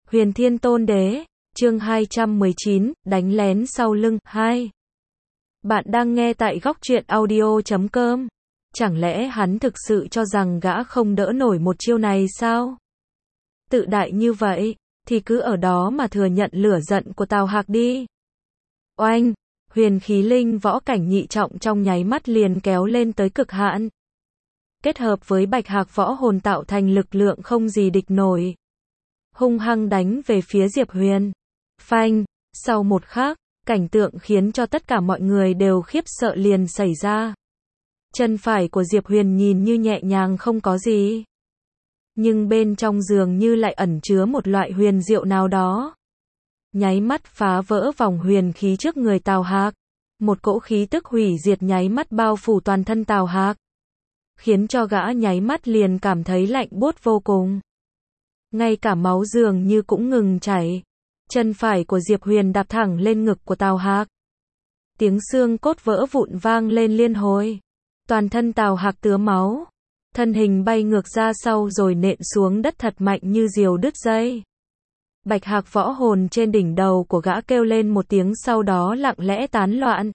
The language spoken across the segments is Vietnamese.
Huyền Thiên Tôn Đế, chương 219, đánh lén sau lưng, 2. Bạn đang nghe tại góc truyện audio.com. Chẳng lẽ hắn thực sự cho rằng gã không đỡ nổi một chiêu này sao? Tự đại như vậy, thì cứ ở đó mà thừa nhận lửa giận của Tào Hạc đi. Oanh, huyền khí linh võ cảnh nhị trọng trong nháy mắt liền kéo lên tới cực hạn. Kết hợp với bạch hạc võ hồn tạo thành lực lượng không gì địch nổi. Hung hăng đánh về phía Diệp Huyền. Phanh, sau một khắc, cảnh tượng khiến cho tất cả mọi người đều khiếp sợ liền xảy ra. Chân phải của Diệp Huyền nhìn như nhẹ nhàng không có gì. Nhưng bên trong dường như lại ẩn chứa một loại huyền diệu nào đó. Nháy mắt phá vỡ vòng huyền khí trước người Tào Hạc. Một cỗ khí tức hủy diệt nháy mắt bao phủ toàn thân Tào Hạc. Khiến cho gã nháy mắt liền cảm thấy lạnh buốt vô cùng. Ngay cả máu dường như cũng ngừng chảy. Chân phải của Diệp Huyền đạp thẳng lên ngực của Tào Hạc. Tiếng xương cốt vỡ vụn vang lên liên hồi. Toàn thân Tào Hạc tứa máu. Thân hình bay ngược ra sau rồi nện xuống đất thật mạnh như diều đứt dây. Bạch hạc võ hồn trên đỉnh đầu của gã kêu lên một tiếng sau đó lặng lẽ tán loạn.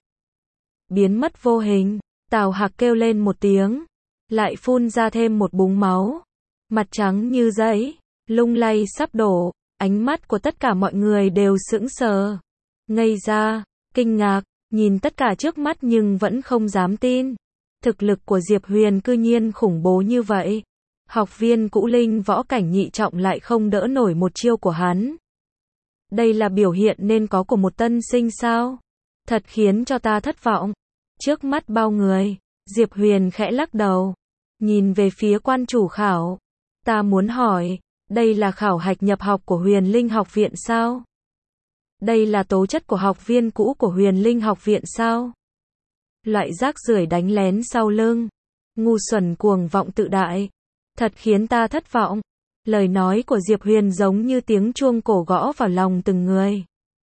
Biến mất vô hình. Tào Hạc kêu lên một tiếng. Lại phun ra thêm một búng máu. Mặt trắng như giấy. Lung lay sắp đổ. Ánh mắt của tất cả mọi người đều sững sờ. Ngây ra. Kinh ngạc. Nhìn tất cả trước mắt nhưng vẫn không dám tin. Thực lực của Diệp Huyền cư nhiên khủng bố như vậy. Học viên cũ linh võ cảnh nhị trọng lại không đỡ nổi một chiêu của hắn. Đây là biểu hiện nên có của một tân sinh sao? Thật khiến cho ta thất vọng. Trước mắt bao người, Diệp Huyền khẽ lắc đầu. Nhìn về phía quan chủ khảo. Ta muốn hỏi, đây là khảo hạch nhập học của Huyền Linh học viện sao? Đây là tố chất của học viên cũ của Huyền Linh học viện sao? Loại rác rưởi đánh lén sau lưng. Ngu xuẩn cuồng vọng tự đại. Thật khiến ta thất vọng. Lời nói của Diệp Huyền giống như tiếng chuông cổ gõ vào lòng từng người.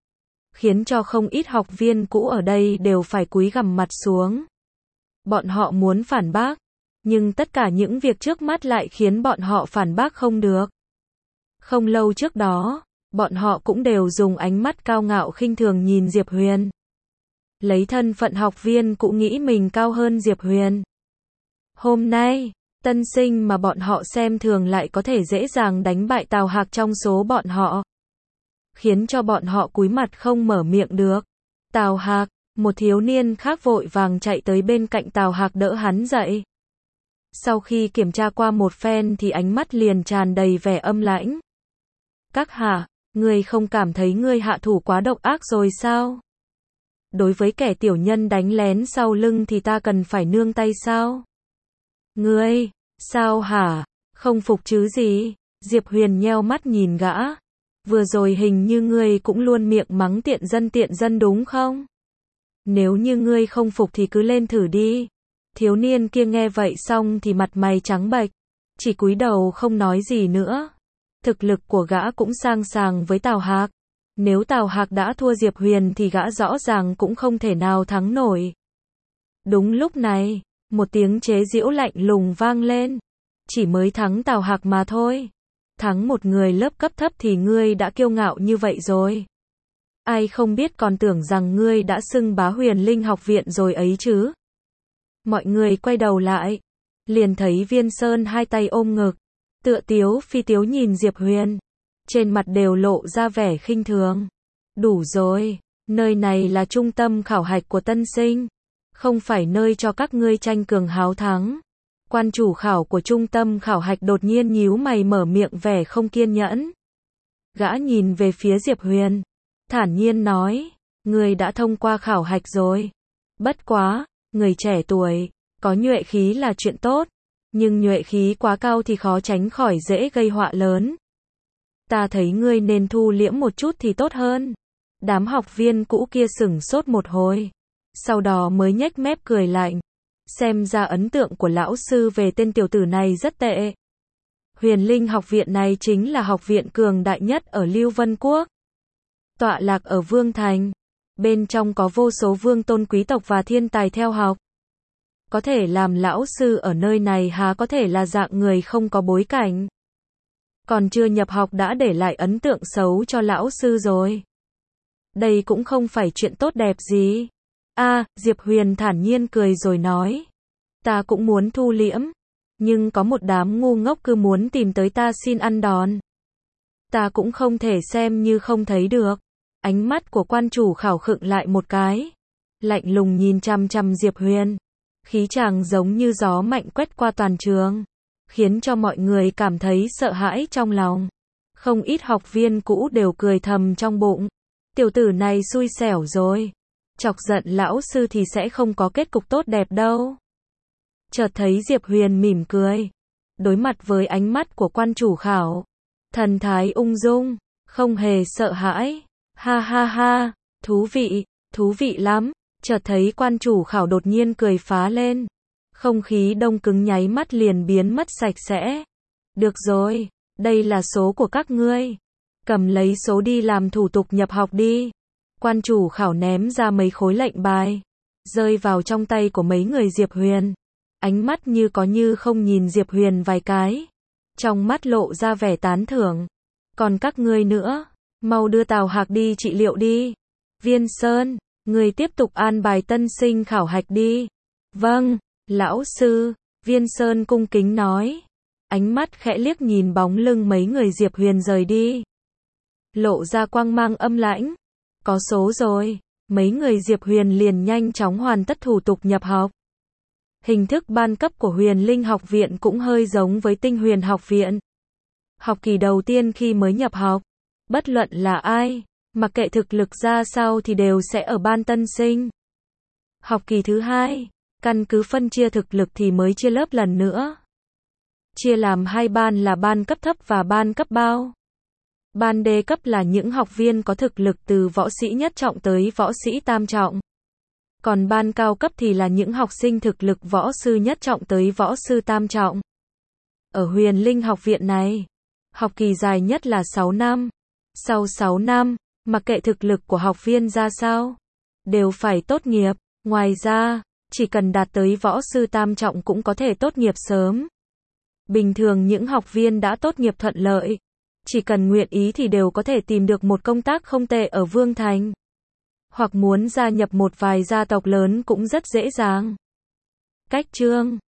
Khiến cho không ít học viên cũ ở đây đều phải cúi gằm mặt xuống. Bọn họ muốn phản bác. Nhưng tất cả những việc trước mắt lại khiến bọn họ phản bác không được. Không lâu trước đó, bọn họ cũng đều dùng ánh mắt cao ngạo khinh thường nhìn Diệp Huyền. Lấy thân phận học viên cũng nghĩ mình cao hơn Diệp Huyền. Hôm nay, tân sinh mà bọn họ xem thường lại có thể dễ dàng đánh bại Tào Hạc trong số bọn họ. Khiến cho bọn họ cúi mặt không mở miệng được. Tào Hạc, một thiếu niên khác vội vàng chạy tới bên cạnh Tào Hạc đỡ hắn dậy. Sau khi kiểm tra qua một phen thì ánh mắt liền tràn đầy vẻ âm lãnh. Các hạ, ngươi không cảm thấy ngươi hạ thủ quá độc ác rồi sao? Đối với kẻ tiểu nhân đánh lén sau lưng thì ta cần phải nương tay sao? Ngươi, sao hả? Không phục chứ gì? Diệp Huyền nheo mắt nhìn gã. Vừa rồi hình như ngươi cũng luôn miệng mắng tiện dân đúng không? Nếu như ngươi không phục thì cứ lên thử đi. Thiếu niên kia nghe vậy xong thì mặt mày trắng bệch, chỉ cúi đầu không nói gì nữa. Thực lực của gã cũng sang sàng với Tào Hạc. Nếu Tào Hạc đã thua Diệp Huyền thì gã rõ ràng cũng không thể nào thắng nổi. Đúng lúc này, một tiếng chế giễu lạnh lùng vang lên. Chỉ mới thắng Tào Hạc mà thôi. Thắng một người lớp cấp thấp thì ngươi đã kiêu ngạo như vậy rồi. Ai không biết còn tưởng rằng ngươi đã xưng bá Huyền Linh học viện rồi ấy chứ. Mọi người quay đầu lại. Liền thấy Viên Sơn hai tay ôm ngực. Tựa tiếu phi tiếu nhìn Diệp Huyền. Trên mặt đều lộ ra vẻ khinh thường. Đủ rồi, nơi này là trung tâm khảo hạch của tân sinh. Không phải nơi cho các ngươi tranh cường háo thắng. Quan chủ khảo của trung tâm khảo hạch đột nhiên nhíu mày mở miệng vẻ không kiên nhẫn. Gã nhìn về phía Diệp Huyền. Thản nhiên nói, ngươi đã thông qua khảo hạch rồi. Bất quá, người trẻ tuổi, có nhuệ khí là chuyện tốt. Nhưng nhuệ khí quá cao thì khó tránh khỏi dễ gây họa lớn. Ta thấy ngươi nên thu liễm một chút thì tốt hơn. Đám học viên cũ kia sửng sốt một hồi. Sau đó mới nhếch mép cười lạnh. Xem ra ấn tượng của lão sư về tên tiểu tử này rất tệ. Huyền Linh học viện này chính là học viện cường đại nhất ở Lưu Vân Quốc. Tọa lạc ở Vương Thành. Bên trong có vô số vương tôn quý tộc và thiên tài theo học. Có thể làm lão sư ở nơi này há có thể là dạng người không có bối cảnh. còn chưa nhập học đã để lại ấn tượng xấu cho lão sư rồi. Đây cũng không phải chuyện tốt đẹp gì. Diệp Huyền thản nhiên cười rồi nói. Ta cũng muốn thu liễm, nhưng có một đám ngu ngốc cứ muốn tìm tới ta xin ăn đòn. Ta cũng không thể xem như không thấy được. Ánh mắt của quan chủ khảo khựng lại một cái. Lạnh lùng nhìn chằm chằm Diệp Huyền. Khí chàng giống như gió mạnh quét qua toàn trường, khiến cho mọi người cảm thấy sợ hãi trong lòng. Không ít học viên cũ đều cười thầm trong bụng. Tiểu tử này xui xẻo rồi. Chọc giận lão sư thì sẽ không có kết cục tốt đẹp đâu. Chợt thấy Diệp Huyền mỉm cười. Đối mặt với ánh mắt của quan chủ khảo. Thần thái ung dung, không hề sợ hãi. Ha ha ha, thú vị lắm. Chợt thấy quan chủ khảo đột nhiên cười phá lên. Không khí đông cứng nháy mắt liền biến mất sạch sẽ. Được rồi, đây là số của các ngươi. Cầm lấy số đi làm thủ tục nhập học đi. Quan chủ khảo ném ra mấy khối lệnh bài, rơi vào trong tay của mấy người Diệp Huyền. Ánh mắt như có như không nhìn Diệp Huyền vài cái. Trong mắt lộ ra vẻ tán thưởng. Còn các ngươi nữa, mau đưa Tào Hạc đi trị liệu đi. Viên Sơn, người tiếp tục an bài tân sinh khảo hạch đi. Vâng, lão sư, Viên Sơn cung kính nói. Ánh mắt khẽ liếc nhìn bóng lưng mấy người Diệp Huyền rời đi. Lộ ra quang mang âm lãnh. Có số rồi, mấy người Diệp Huyền liền nhanh chóng hoàn tất thủ tục nhập học. Hình thức ban cấp của Huyền Linh học viện cũng hơi giống với Tinh Huyền học viện. Học kỳ đầu tiên khi mới nhập học, bất luận là ai, mặc kệ thực lực ra sao thì đều sẽ ở ban tân sinh. Học kỳ thứ hai, căn cứ phân chia thực lực thì mới chia lớp lần nữa. Chia làm hai ban là ban cấp thấp và ban cấp bao. Ban D cấp là những học viên có thực lực từ võ sĩ nhất trọng tới võ sĩ tam trọng. Còn ban cao cấp thì là những học sinh thực lực võ sư nhất trọng tới võ sư tam trọng. Ở Huyền Linh học viện này, học kỳ dài nhất là 6 năm. Sau 6 năm, mặc kệ thực lực của học viên ra sao, đều phải tốt nghiệp. Ngoài ra, chỉ cần đạt tới võ sư tam trọng cũng có thể tốt nghiệp sớm. Bình thường những học viên đã tốt nghiệp thuận lợi, chỉ cần nguyện ý thì đều có thể tìm được một công tác không tệ ở Vương Thành. Hoặc muốn gia nhập một vài gia tộc lớn cũng rất dễ dàng. Cách chương